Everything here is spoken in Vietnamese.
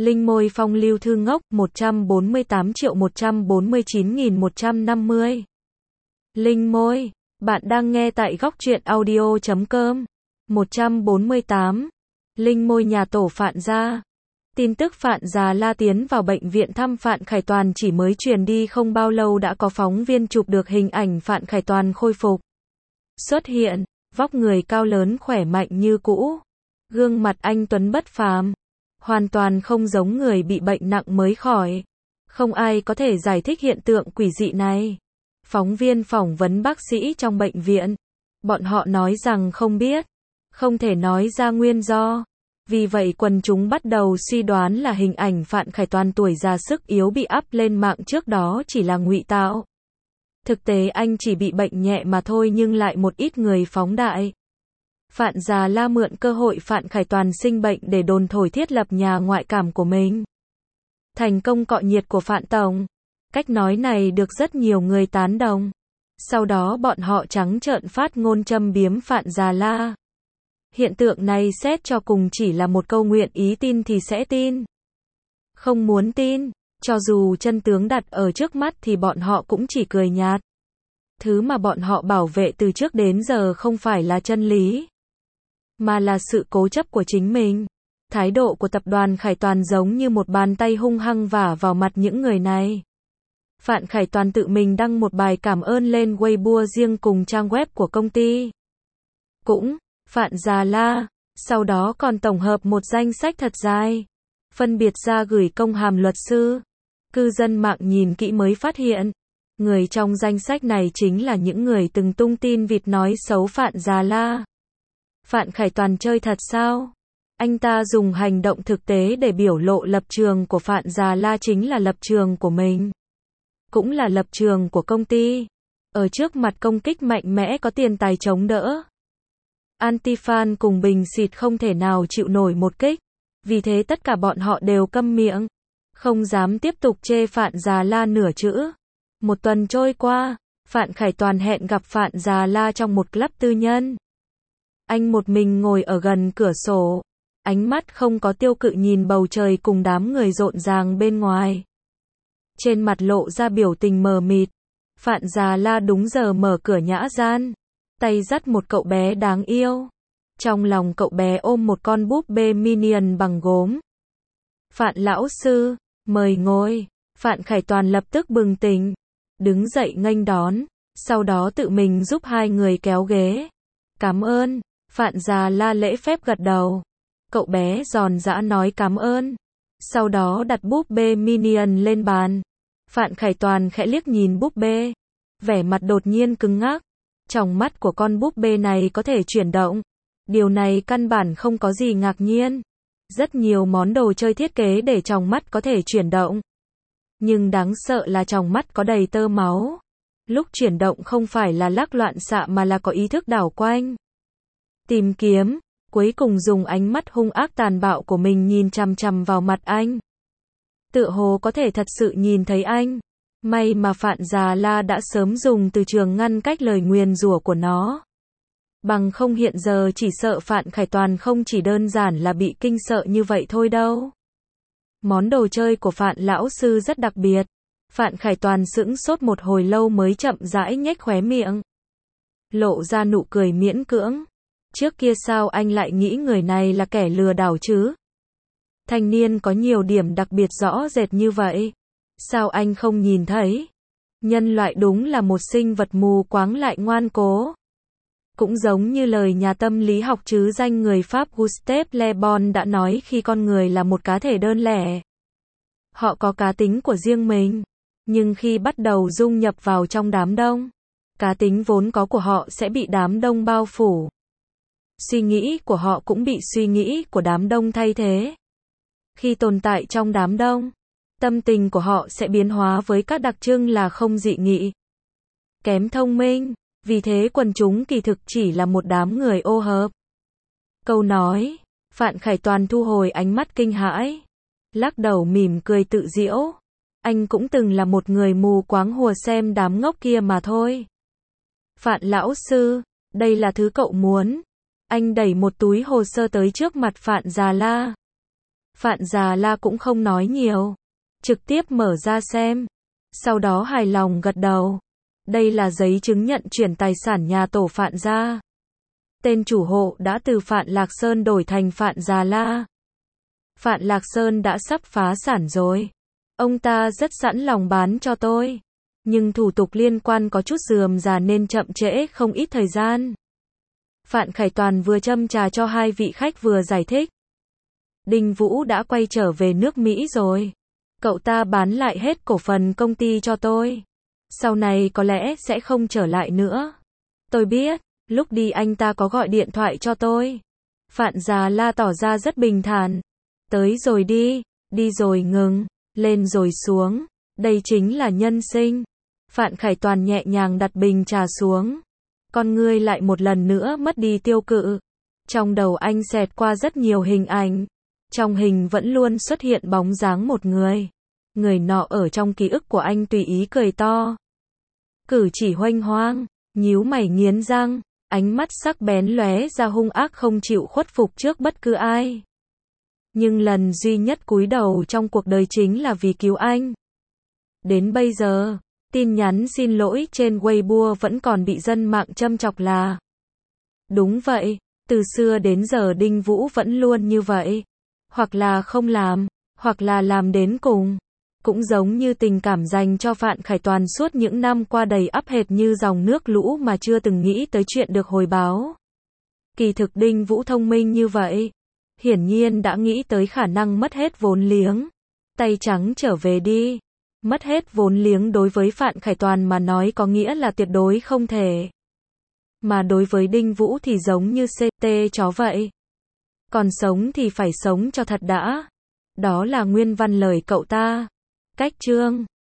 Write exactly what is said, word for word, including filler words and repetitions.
Linh môi phong lưu thư ngốc một trăm bốn mươi tám triệu một trăm bốn mươi chín nghìn một trăm năm mươi. Linh môi, bạn đang nghe tại góc truyện audio chấm com. một trăm bốn mươi tám. Linh môi nhà tổ Phạn gia. Tin tức Phạn Già La tiến vào bệnh viện thăm Phạn Khải Toàn chỉ mới truyền đi không bao lâu đã có phóng viên chụp được hình ảnh Phạn Khải Toàn khôi phục. Xuất hiện, vóc người cao lớn khỏe mạnh như cũ. Gương mặt anh tuấn bất phàm. Hoàn toàn không giống người bị bệnh nặng mới khỏi. Không ai có thể giải thích hiện tượng quỷ dị này. Phóng viên phỏng vấn bác sĩ trong bệnh viện. Bọn họ nói rằng không biết. Không thể nói ra nguyên do. Vì vậy quần chúng bắt đầu suy đoán là hình ảnh Phạn Khải Toàn tuổi già sức yếu bị up lên mạng trước đó chỉ là ngụy tạo. Thực tế anh chỉ bị bệnh nhẹ mà thôi nhưng lại một ít người phóng đại. Phạn Già La mượn cơ hội Phạn Khải Toàn sinh bệnh để đồn thổi thiết lập nhà ngoại cảm của mình. Thành công cọ nhiệt của Phạn Tổng. Cách nói này được rất nhiều người tán đồng. Sau đó bọn họ trắng trợn phát ngôn châm biếm Phạn Già La. Hiện tượng này xét cho cùng chỉ là một câu nguyện ý tin thì sẽ tin. Không muốn tin, cho dù chân tướng đặt ở trước mắt thì bọn họ cũng chỉ cười nhạt. Thứ mà bọn họ bảo vệ từ trước đến giờ không phải là chân lý, mà là sự cố chấp của chính mình. Thái độ của tập đoàn Khải Toàn giống như một bàn tay hung hăng vả vào mặt những người này. Phạn Khải Toàn tự mình đăng một bài cảm ơn lên Weibo riêng cùng trang web của công ty. Cũng, Phạn Già La, sau đó còn tổng hợp một danh sách thật dài, phân biệt ra gửi công hàm luật sư. Cư dân mạng nhìn kỹ mới phát hiện, người trong danh sách này chính là những người từng tung tin vịt nói xấu Phạn Già La. Phạn Khải Toàn chơi thật sao? Anh ta dùng hành động thực tế để biểu lộ lập trường của Phạn Già La chính là lập trường của mình. Cũng là lập trường của công ty. Ở trước mặt công kích mạnh mẽ có tiền tài chống đỡ. Anti-fan cùng bình xịt không thể nào chịu nổi một kích. Vì thế tất cả bọn họ đều câm miệng. Không dám tiếp tục chê Phạn Già La nửa chữ. Một tuần trôi qua, Phạn Khải Toàn hẹn gặp Phạn Già La trong một club tư nhân. Anh một mình ngồi ở gần cửa sổ. Ánh mắt không có tiêu cự nhìn bầu trời cùng đám người rộn ràng bên ngoài. Trên mặt lộ ra biểu tình mờ mịt. Phạn Già La đúng giờ mở cửa nhã gian. Tay dắt một cậu bé đáng yêu. Trong lòng cậu bé ôm một con búp bê Minion bằng gốm. Phạn lão sư, mời ngồi. Phạn Khải Toàn lập tức bừng tỉnh. Đứng dậy nghênh đón. Sau đó tự mình giúp hai người kéo ghế. Cảm ơn. Phạn Già La lễ phép gật đầu. Cậu bé giòn giã nói cảm ơn. Sau đó đặt búp bê Minion lên bàn. Phạn Khải Toàn khẽ liếc nhìn búp bê. Vẻ mặt đột nhiên cứng ngắc. Tròng mắt của con búp bê này có thể chuyển động. Điều này căn bản không có gì ngạc nhiên. Rất nhiều món đồ chơi thiết kế để tròng mắt có thể chuyển động. Nhưng đáng sợ là tròng mắt có đầy tơ máu. Lúc chuyển động không phải là lắc loạn xạ mà là có ý thức đảo quanh. Tìm kiếm, cuối cùng dùng ánh mắt hung ác tàn bạo của mình nhìn chằm chằm vào mặt anh. Tựa hồ có thể thật sự nhìn thấy anh. May mà Phạn Già La đã sớm dùng từ trường ngăn cách lời nguyền rủa của nó. Bằng không hiện giờ chỉ sợ Phạn Khải Toàn không chỉ đơn giản là bị kinh sợ như vậy thôi đâu. Món đồ chơi của Phạn lão sư rất đặc biệt. Phạn Khải Toàn sững sốt một hồi lâu mới chậm rãi nhếch khóe miệng. Lộ ra nụ cười miễn cưỡng. Trước kia sao anh lại nghĩ người này là kẻ lừa đảo chứ? Thanh niên có nhiều điểm đặc biệt rõ rệt như vậy. Sao anh không nhìn thấy? Nhân loại đúng là một sinh vật mù quáng lại ngoan cố. Cũng giống như lời nhà tâm lý học trứ danh người Pháp Gustave Le Bon đã nói khi con người là một cá thể đơn lẻ. Họ có cá tính của riêng mình. Nhưng khi bắt đầu dung nhập vào trong đám đông, cá tính vốn có của họ sẽ bị đám đông bao phủ. Suy nghĩ của họ cũng bị suy nghĩ của đám đông thay thế. Khi tồn tại trong đám đông, tâm tình của họ sẽ biến hóa với các đặc trưng là không dị nghị, kém thông minh, vì thế quần chúng kỳ thực chỉ là một đám người ô hợp. Câu nói, Phạn Khải Toàn thu hồi ánh mắt kinh hãi, lắc đầu mỉm cười tự giễu. Anh cũng từng là một người mù quáng hùa xem đám ngốc kia mà thôi. Phạn lão sư, đây là thứ cậu muốn. Anh đẩy một túi hồ sơ tới trước mặt Phạn Già La. Phạn Già La cũng không nói nhiều, trực tiếp mở ra xem. Sau đó hài lòng gật đầu. Đây là giấy chứng nhận chuyển tài sản nhà tổ Phạn gia. Tên chủ hộ đã từ Phạn Lạc Sơn đổi thành Phạn Già La. Phạn Lạc Sơn đã sắp phá sản rồi. Ông ta rất sẵn lòng bán cho tôi. Nhưng thủ tục liên quan có chút rườm rà nên chậm trễ không ít thời gian. Phạn Khải Toàn vừa châm trà cho hai vị khách vừa giải thích. Đinh Vũ đã quay trở về nước Mỹ rồi. Cậu ta bán lại hết cổ phần công ty cho tôi. Sau này có lẽ sẽ không trở lại nữa. Tôi biết, lúc đi anh ta có gọi điện thoại cho tôi. Phạn Già La tỏ ra rất bình thản. Tới rồi đi, đi rồi ngừng, lên rồi xuống. Đây chính là nhân sinh. Phạn Khải Toàn nhẹ nhàng đặt bình trà xuống. Con ngươi lại một lần nữa mất đi tiêu cự. Trong đầu anh xẹt qua rất nhiều hình ảnh. Trong hình vẫn luôn xuất hiện bóng dáng một người. Người nọ ở trong ký ức của anh tùy ý cười to. Cử chỉ huênh hoang, nhíu mày nghiến răng, ánh mắt sắc bén lóe ra hung ác không chịu khuất phục trước bất cứ ai. Nhưng lần duy nhất cúi đầu trong cuộc đời chính là vì cứu anh. Đến bây giờ, tin nhắn xin lỗi trên Weibo vẫn còn bị dân mạng châm chọc là. Đúng vậy, từ xưa đến giờ Đinh Vũ vẫn luôn như vậy. Hoặc là không làm, hoặc là làm đến cùng. Cũng giống như tình cảm dành cho Phạn Khải Toàn suốt những năm qua đầy ắp hệt như dòng nước lũ mà chưa từng nghĩ tới chuyện được hồi báo. Kỳ thực Đinh Vũ thông minh như vậy. Hiển nhiên đã nghĩ tới khả năng mất hết vốn liếng. Tay trắng trở về đi. Mất hết vốn liếng đối với Phạn Khải Toàn mà nói có nghĩa là tuyệt đối không thể. Mà đối với Đinh Vũ thì giống như xê tê chó vậy. Còn sống thì phải sống cho thật đã. Đó là nguyên văn lời cậu ta. Cách chương